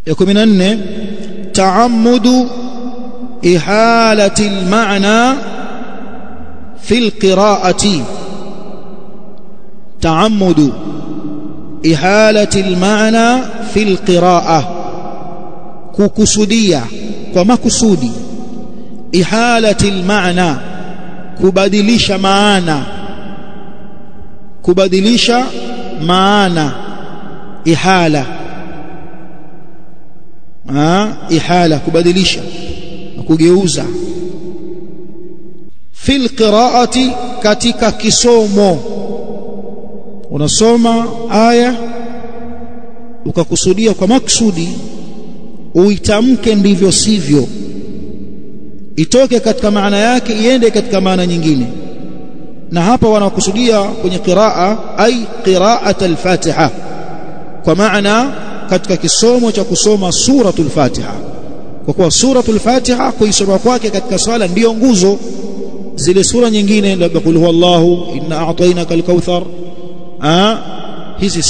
ya 14 ta'ammudu ihalati al-ma'na fi al-qira'ati ta'ammudu ihalati al-ma'na fi al-qira'ah kukusudia kwa makusudi ihalati al-ma'na kubadilisha maana ihala kubadilisha na kugeuza fil qiraati katika kisomo unasoma aya ukakusudia kwa maksudi uitamke ndivyo sivyo itoke katika maana yake iende katika maana nyingine na hapa wanakusudia kwenye qiraa ay qiraat al-Fatiha kwa maana katika kisomo cha kusoma suratul Fatiha kwa kuwa suratul Fatiha kuisoma kwake katika swala ndiyo nguzo zile sura nyingine labda qul huwallahu inna a'tainaka al-kauthar hizi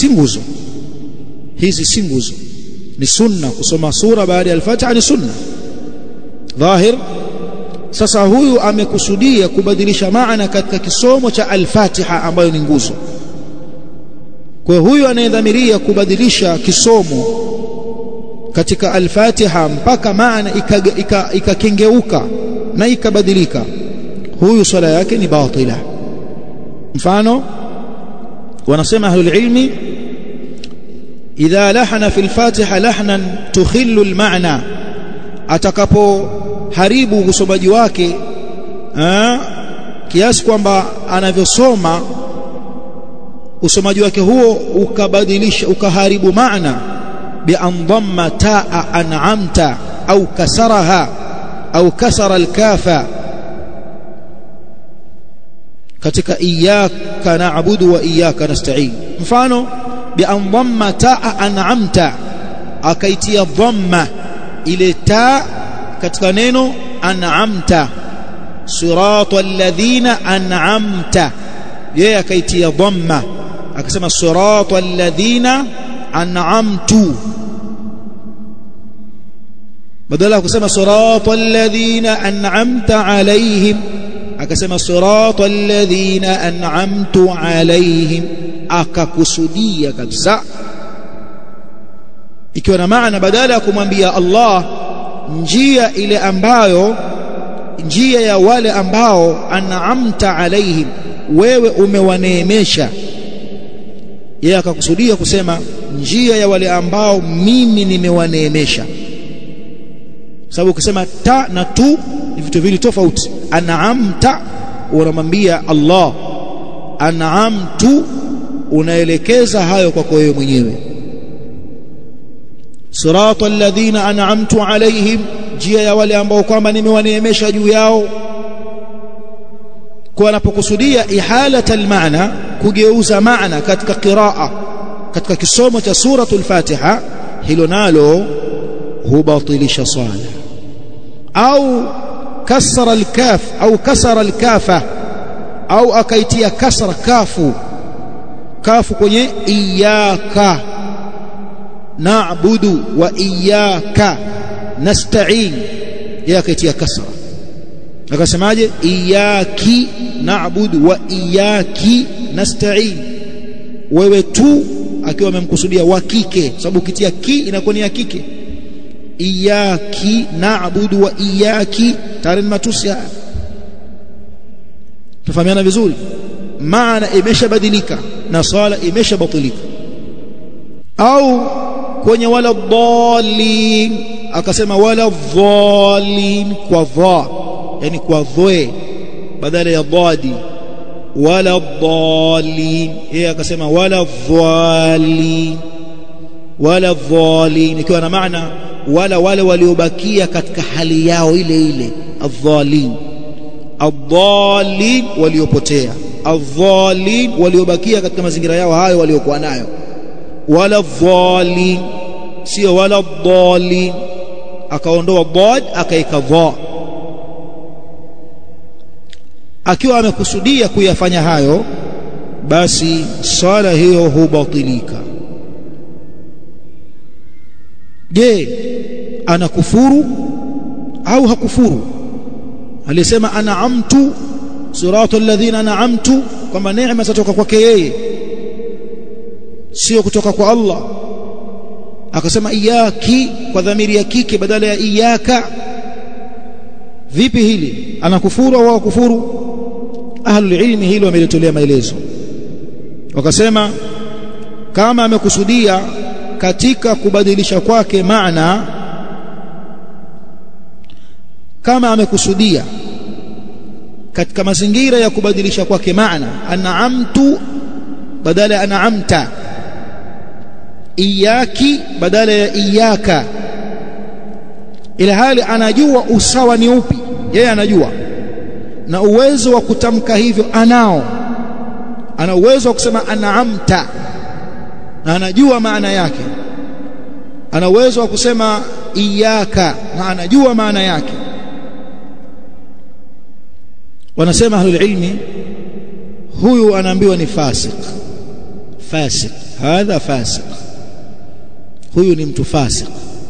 si nguzo ni sunna kusoma sura baada ya al-Fatiha ni sunna dhahir sasa huyu amekusudia kubadilisha maana katika kisomo cha al-Fatiha ambayo ni nguzo kwa huyu anayedhamiria kubadilisha kisomo katika al-Fatiha mpaka maana ikakengeuka na ikabadilika huyu swala yake ni batila mfano wanasema ahlul ilmi idha lahana fil Fatiha lahnan tukhillu al-ma'na atakapo haribu usomaji wake kiasi kwamba anavyosoma usomaji wake huo ukabadilisha ukaharibu maana bi andamma taa an'amta au kasaraha au kasara al-kafa katika iyyaka na'budu wa iyyaka nasta'in mfano bi andamma taa an'amta akaitia dhamma ile taa katika neno an'amta siratal ladhina an'amta yeye akaitia dhamma akasema siratal ladhina an'amtu badala ya kusema siratal ladhina an'amta alayhim akasema siratal ladhina an'amtu alayhim akakusudia kabisa ikiwa na maana badala ya kumwambia Allah njia ile ambayo njia ya wale ambao an'amta alaihim wewe umewaneemesha yeye akakusudia kusema njia ya wale ambao mimi nimewaneemesha sababu ukisema ta na tu ni vitu viwili tofauti an'amta unamwambia Allah an'amtu unaelekeza hayo kwako wewe mwenyewe siratal ladhina an'amtu alaihim njia ya wale ambao kwamba nimewaneemesha juu yao kwa anapokusudia ihalata almaana kugeuza maana katika qiraa katika kisomo cha suratul Fatiha hilo nalo hubatilisha swala au kasara alkaf au kasara alkafa au akaitia kasra kafu kwenye iyyaka na'budu wa iyyaka nasta'in yakaitia kasra akasemaje iyyaki na'budu wa iyyaki nasta'in wewe tu akiwa amemkusudia wa kike sababu ukitia ki inakuwa ni ya kike iyyaki na'budu wa iyyaki tayari matusi tufahamiana vizuri maana imeshabadilika na swala imeshabatilika au kwenye wala dhalin akasema wala dhalin kwa dha yani kwa dhoe badala ya dhadi wala dhalin yeye akasema wala dhalin ikiwa na maana wala wale waliobakia katika hali yao ile ile adh-dhalin waliopotea adh-dhalin waliobakia katika mazingira yao hayo waliokuwa nayo wala dhalin sio wala dhalin akaondoa dhad akaika dha akiwa amekusudia kuyafanya hayo basi swala hiyo hubatilika je anakufuru au hakufuru? Alisema an'amtu siratal ladhina an'amtu, kwamba neema zatoka kwake yeye sio kutoka kwa Allah. Akasema iyaki kwa dhamiri ya kike badala ya iyaka. Vipi hili, anakufuru au hakufuru? Ahlul ilmi hilo wamelitolea maelezo, wakasema kama amekusudia katika kubadilisha kwake maana, kama amekusudia katika mazingira ya kubadilisha kwake maana, an'amtu badala ya an'amta, iyaki badala ya iyaka, ila hali anajua usawa ni upi, yeye anajua, na uwezo wa kutamka hivyo anao, ana uwezo wa kusema an'amta na anajua maana yake, ana uwezo wa kusema iyaka na anajua maana yake. Wanasema ahlul ilmi, huyu anaambiwa ni fasik, fasik, hadha fasik, huyu ni mtu fasik.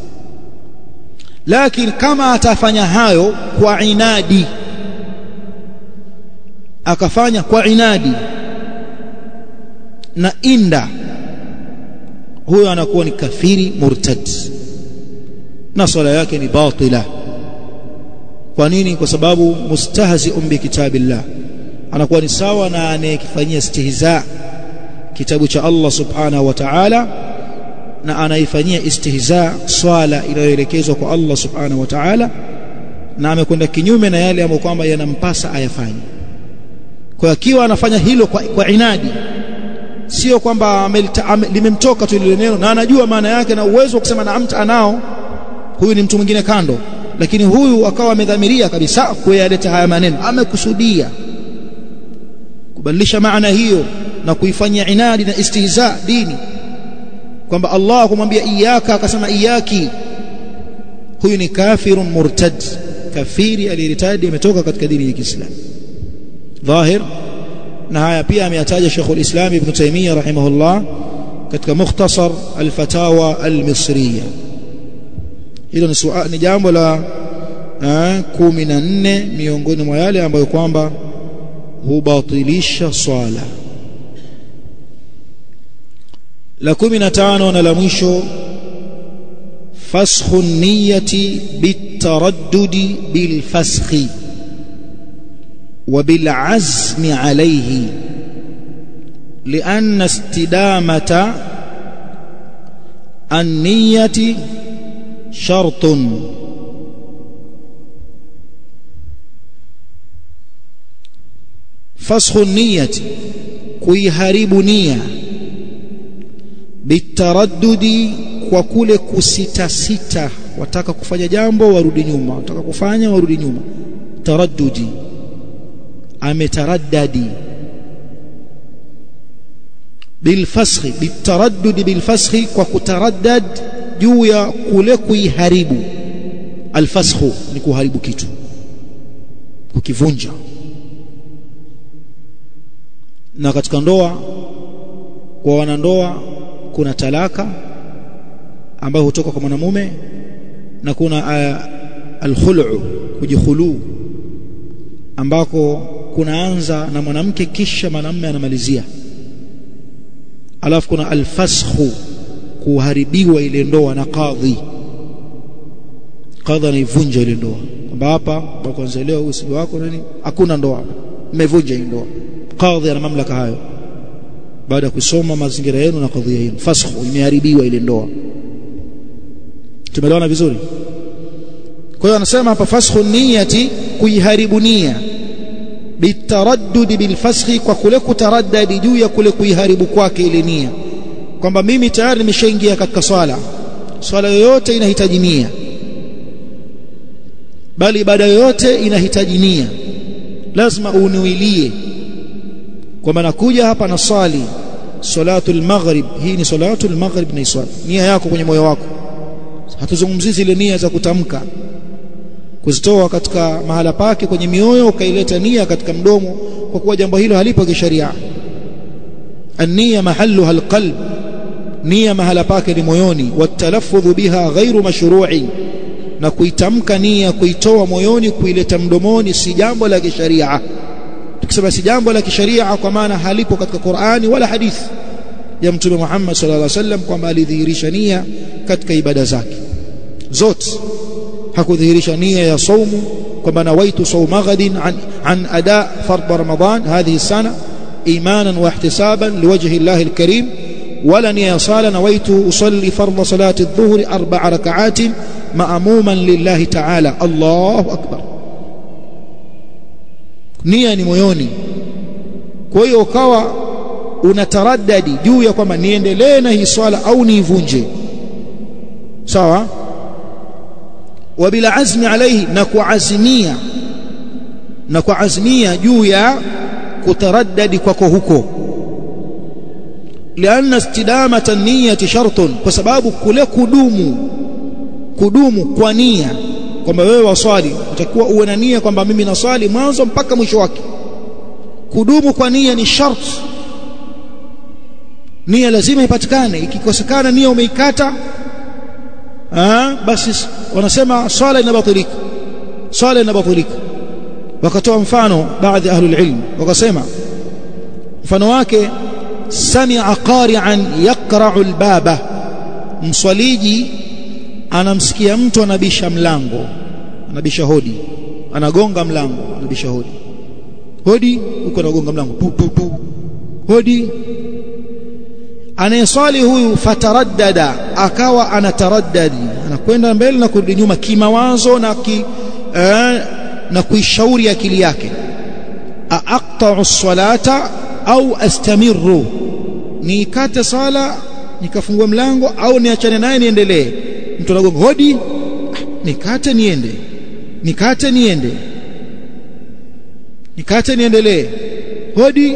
Lakini kama atafanya hayo kwa inadi, akafanya kwa inadi na inda, huyo anakuwa ni kafiri murtad na swala yake ni batila. Kwa nini? Kwa sababu mustahzi'un bi kitabillah, anakuwa ni sawa na anayekifanyia istihza kitabu cha Allah subhanahu wa ta'ala, na anaifanyia istihza swala inayoelekezwa kwa Allah subhanahu wa ta'ala, na amekwenda kinyume na yale ambayo kwamba yanampasa ayafanye. Kwa akiwa anafanya hilo kwa inadi, sio kwamba limemtoka tu ile neno na anajua maana yake na uwezo wa kusema naamta anao, huyu ni mtu mwingine kando. Lakini huyu akawa amedhamiria kabisa kuyaleta haya maneno, amekusudia kubadilisha maana hiyo na kuifanyia inadi na istihza dini, kwamba Allah kumwambia iyaka akasema iyaki, huyu ni kafirun murtad, kafiri aliyertadi, ametoka katika dini ya Kiislamu dhahir. Na haya pia ameyataja Sheikhul Islam Ibn Taymiyyah rahimahullah katika Mukhtasar al-Fatawa al-Misriya. Hilo ni jambo la 14 miongoni mwa yale ambayo kwamba hubatilisha swala. La 15 na la mwisho, fasxu niyyati bitaraddudi bilfasxi wa bilazmi alayhi, lianna istidamata an-niyyati shartun. Fasxu niyyati, kuiharibu nia, bitaraddudi, kwa kule kusitasita, wataka kufanya jambo warudi nyuma, wataka kufanya warudi nyuma, taraddudi, ametaraddadi. Bilfasxi, bitaraddudi bilfasxi, kwa kutaraddad juu ya kule kuiharibu. Alfasxu ni kuharibu kitu, kukivunja. Na katika ndoa, kwa wanandoa kuna talaka ambayo hutoka kwa mwanamume, na kuna alkhulu, kujikhulu, ambako kunaanza na mwanamke kisha mwanamume anamalizia. Alafu kuna alfasxu, kuharibiwa ile ndoa na kadhi. Kadhi anaivunja ile ndoa, kwamba hapa kwa kwanza leo usiku wako nini, hakuna ndoa, mmevunja ile ndoa. Kadhi ana mamlaka hayo baada ya kusoma mazingira yenu na kadhia yenu. Fasxu, imeharibiwa ile ndoa. Tumeelewana vizuri? Kwa hiyo anasema hapa fasxu niyyati, kuiharibu nia, bitaraddudi bilfasxi, kwa kule kutaraddadi juu ya kule kuiharibu kwake ile nia, kwamba mimi tayari nimeshaingia katika swala yoyote inahitaji nia, bali ibada yoyote inahitaji nia. Lazima uniwilie kwamba nakuja hapa na swali salatul maghrib, hii ni salatul maghrib, na swali nia yako kwenye moyo wako. Hatuzungumzii zile nia za kutamka, kuzitoa katika mahala pake kwenye mioyo ukaileta nia katika mdomo, kwa kuwa jambo hilo halipo kisheria. An-niyya mahalluha al-qalb, nia mahala pake ni moyoni. Watalaffudhu biha ghairu mashru'i, na kuitamka nia, kuitoa moyoni, kuileta mdomoni si jambo la kisharia. Tukisema si jambo la kisharia, kwa maana halipo katika Qur'ani wala hadithi ya Mtume Muhammad sallallahu alaihi wasallam kwamba alidhihirisha nia katika ibada zake zote. Hakudhihirisha nia ya saumu kwamba nawaitu sawma ghadin an ada fard Ramadan hadhihi sana imanan wa ihtisaban liwajhi Allah alkarim, wala nia ya sala nawaitu usalli fard salati adh-dhuhri 4 rak'atin ma'muman lillahi ta'ala. Allahu akbar. Nia ni moyoni. Kwa hiyo ukawa unataraddadi juu ya kwamba niendelee na hii swala au niivunje, sawa. Wa bila azmi alayhi, na kuazimia juu ya kutaraddadi kwako huko. Lianna istidamata niyati shartun, kwa sababu kule kudumu kwa nia, kwamba wewe waswali utakuwa uwe na nia kwamba mimi naswali mwanzo mpaka mwisho wake. Kudumu kwa nia ni sharti. Nia lazima ipatikane. Ikikosekana nia umeikata, basi wanasema swala inabatilika. Wakatoa mfano baadhi ya ahlul ilm, wakasema mfano wake sami'a qari'an yaqra'u albaba, mswaliji anamsikia mtu anabisha mlango, anabisha hodi, anagonga mlango, anabisha hodi huko, anagonga mlango pu hodi. Anayeswali huyu fataraddada, akawa anataraddadi, anakwenda mbele na kurudi nyuma kimawazo na kuishauri akili yake, aqta'u as-salata au astamiru, nikate sala nikafungua mlango au niachane naye niendelee. Mtu anagonga hodi, nikate niendelee hodi.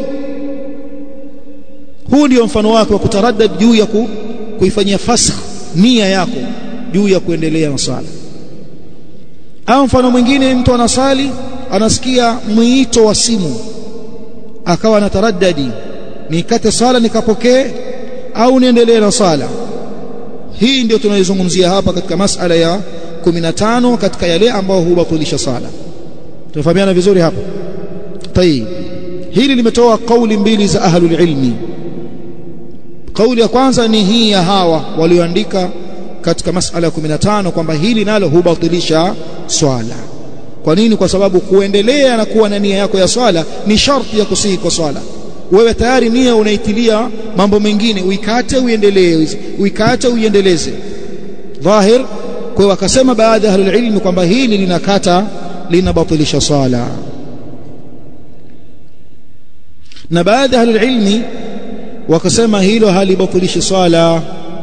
Huu ndio mfano wake wa kutaraddad juu ya kuifanyia fasakh nia yako juu ya kuendelea na sala. Au mfano mwingine, mtu anasali anasikia mwito wa simu, akawa anataraddadi, nikate sala nikapokee au niendelee na sala. Hii ndio tunaizungumzia hapa katika masala ya 15 katika yale ambao hubatilisha sala. Tunafahamiana vizuri hapa? Tayeb, hili limetoa kauli mbili za ahlul ilmi. Kauli ya kwanza ni hii ya hawa walioandika katika masala ya 15 kwamba hili nalo hubatilisha swala. Kwa nini? Kwa sababu kuendelea na kuwa na nia yako ya swala ni sharti ya kusihi kwa swala. Wewe tayari nia unaitilia mambo mengine, uikate uiendeleze dhahir. Kwa hiyo wakasema baadhi ya ahlul ilmi kwamba hili linabatilisha swala, na baadhi ya ahlul ilmi wakasema hilo halibatilishi swala.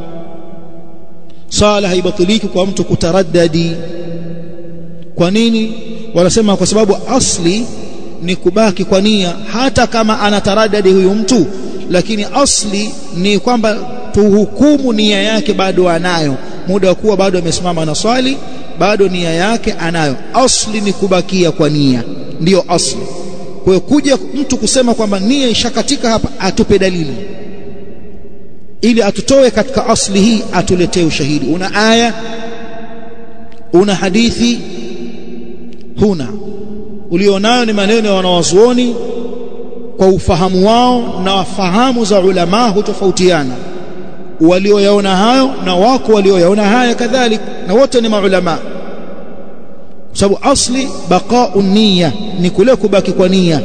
Swala haibatiliki kwa mtu kutaraddadi. Kwa nini? Wanasema kwa sababu asli ni kubaki kwa nia, hata kama anataraddadi huyu mtu, lakini asli ni kwamba tuhukumu nia yake bado anayo, muda wa kuwa bado amesimama na swali, bado nia yake anayo. Asli ni kubakia kwa nia, ndiyo asli. Kwa hiyo kuja mtu kusema kwamba nia ishakatika hapa, atupe dalili ili atutoe katika asli hii, atuletee ushahidi. Una aya, una hadithi? Huna. Ulionayo ni maneno ya wanawazuoni kwa ufahamu wao, na wafahamu za ulama hutofautiana. Walioyaona hayo na wako walioyaona haya kadhalika, na wote ni maulama. Kwa sababu asli baqa'u niyya, ni kule kubaki kwa nia.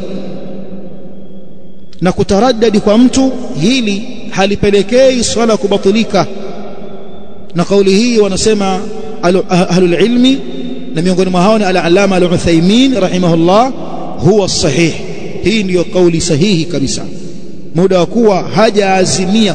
Na kutaraddadi kwa mtu, hili halipelekei swala kubatilika. Na kauli hii wanasema ahlul ilmi, na miongoni mwa hao ni al-Allama al-Uthaymeen rahimahullah, huwa sahih. Hii ndiyo kauli sahihi kabisa, muda wa kuwa hajaazimia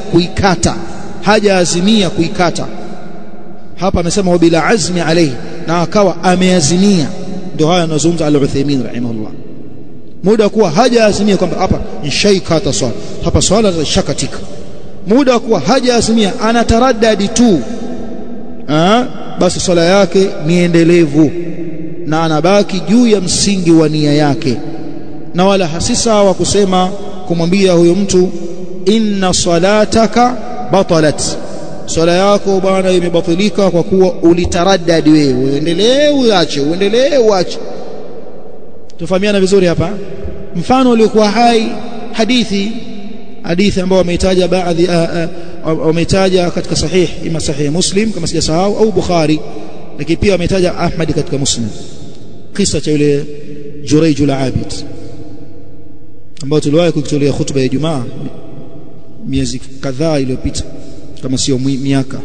kuikata. Hapa amesema wa bila azmi alayhi, na akawa ameazimia. Ndio haya anazungumza al-Uthaymeen rahimahullah, muda wa kuwa hajaazimia kwamba hapa nishaikata swala, hapa swala zishakatika. Muda wa kuwa hajaazimia, anataraddadi tu, basi swala yake ni endelevu na anabaki juu ya msingi wa nia yake. Na wala hasi sawa kusema kumwambia huyo mtu inna salataka batalat, swala yako bwana imebatilika kwa kuwa ulitaraddad wewe, uendelee uache. Tufahamiana vizuri hapa. Mfano uliokuwa hai, hadithi ambao wameitaja baadhi wameitaja katika sahih, ima sahih Muslim kama sijasahau au Bukhari, lakini pia wameitaja Ahmad katika Muslim, kisa cha yule Jurayj al-Abid ambao tuliwahi kukitolea khutba ya Ijumaa miezi kadhaa iliyopita kama sio miaka.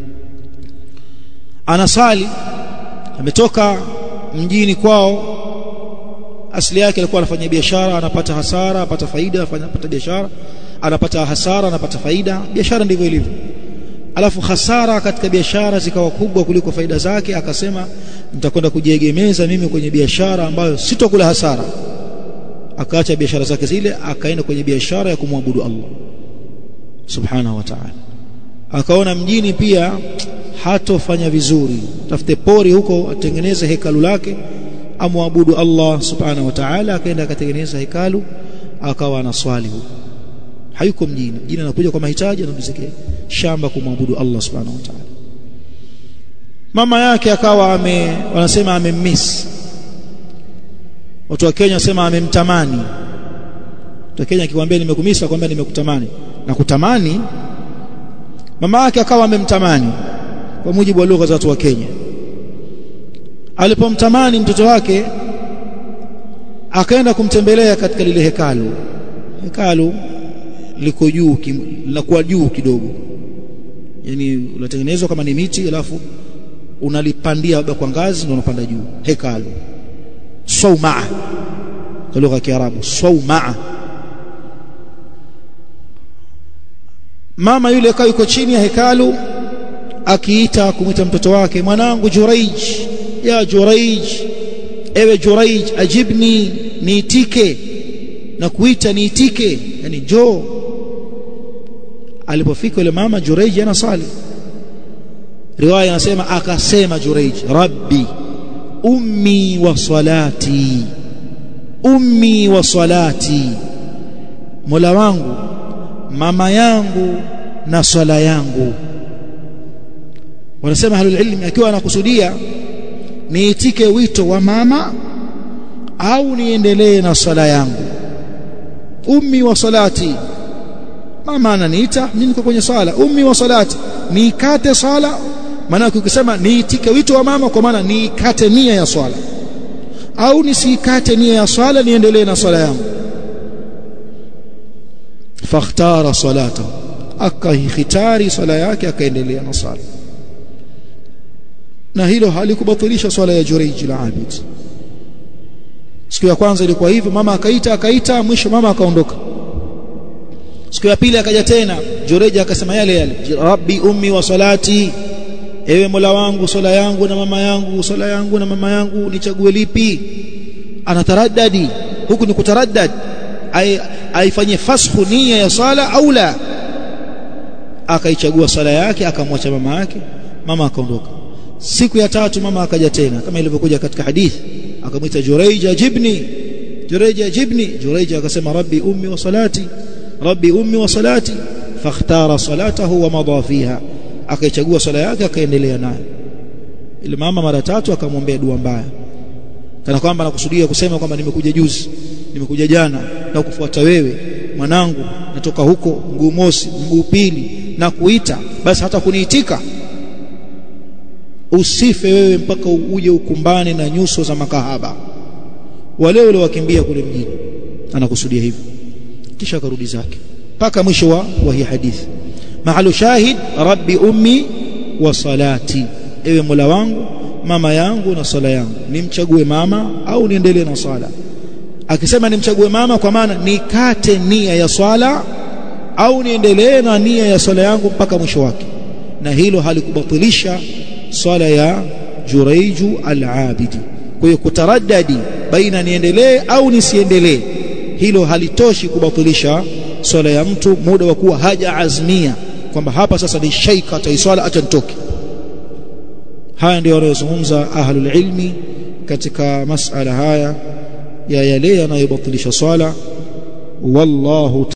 Anasali, ametoka mjini kwao, asili yake alikuwa anafanya biashara, anapata hasara, anapata faida, anapata biashara, anapata hasara, anapata faida. Biashara ndivyo ilivyo. Alafu hasara katika biashara zikawa kubwa kuliko faida zake, akasema nitakwenda kujiegemeza mimi kwenye biashara ambayo sitokula hasara. Akaacha biashara zake zile, akaenda kwenye biashara ya kumwabudu Allah subhanahu wa ta'ala. Akaona mjini pia hatofanya vizuri, tafute pori huko atengeneze hekalu lake amwabudu Allah subhanahu wa ta'ala. Akaenda akatengeneza hekalu, akawa anaswali huko. Hayuko mjini anakuja kwa mahitaji, anamzike shamba kumwabudu Allah subhanahu wa ta'ala. Mama yake akawa wanasema amemiss. Watu wa Kenya wasema amemtamani. Watu wa Kenya akikwambia nimekumisa, akwambia nimekutamani. Na kutamani, mama yake akawa amemtamani kwa mujibu wa lugha za watu wa Kenya. Alipomtamani mtoto wake, akaenda kumtembelea katika lile hekalu liko juu, linakuwa juu kidogo, yani unatengenezwa kama ni miti, alafu unalipandia kwa ngazi ndio unapanda juu. Hekalu Sawmaa kwa lugha ya Kiarabu, Sawmaa. Mama yule akawa yuko chini ya hekalu, akiita kumwita mtoto wake, mwanangu Jurayj, ya Jurayj, ewe Jurayj, ajibni, niitike, na kuita niitike, yani njoo. Alipofika yule mama, Jurayj anasali. Riwaya inasema akasema Jurayj, rabbi ummi wa salati, Mola wangu, mama yangu na swala yangu. Wanasema ahlul ilmi, akiwa anakusudia niitike wito wa mama au niendelee na swala yangu. Ummi wa salati, mama ananiita, mimi niko kwenye swala. Ummi wa salati, nikate swala. Maana ukisema niitike wito wa mama, kwa maana nikate nia ya swala, au nisikate nia ya swala, niendelee na swala yangu. Fakhtara salatahu, akahikhitari swala yake, akaendelea na swala. Na hilo halikubatilisha swala ya Jurayj al-Abid. Siku ya kwanza ilikuwa hivyo, mama akaita, mwisho mama akaondoka. Siku ya pili akaja tena, Jurayj akasema yale, rabbi ummi wa salati, ewe Mola wangu, swala yangu na mama yangu, swala yangu na mama yangu, nichague lipi? Anataraddadi, huku ni kutaraddad, aifanye fashu nia ya swala au la. Akaichagua swala yake, akamwacha mama yake, mama akaondoka. Siku ya tatu mama akaja tena, kama ilivyokuja katika hadithi, akamwita Jurayj, ajibni, Jurayj ajibni. Jurayj akasema rabbi ummi wa salati, fakhtara salatahu wa madha fiha, akaichagua swala yake, akaendelea nayo. Ile mama mara tatu akamwombea dua mbaya, kana kwamba anakusudia kusema kwamba nimekuja juzi, nimekuja jana na kufuata wewe mwanangu, natoka huko mguu mosi mguu pili na kuita, basi hata kuniitika usife wewe mpaka uje ukumbane na nyuso za makahaba wale wakimbia kule mjini. Anakusudia hivyo, kisha karudi zake mpaka mwisho wa hii hadithi. Mahalu shahid, rabbi ummi wa salati, ewe Mola wangu, mama yangu na sala yangu. Nimchague mama au niendelee na sala? Akisema nimchague mama, kwa maana nikate nia ya swala au niendelee na nia ya swala yangu mpaka mwisho wake. Na hilo halikubatilisha swala ya Jurayj al-Abid. Kwa hiyo kutaraddadi baina niendelee au nisiendelee, hilo halitoshi kubatilisha swala ya mtu muda wa kuwa hajaazmia kwamba hapa sasa ni shaika ataiswala acha nitoke. Haya ndio wanayozungumza ahlul ilmi katika masala haya ya yale yanayobatilisha swala. Wallahu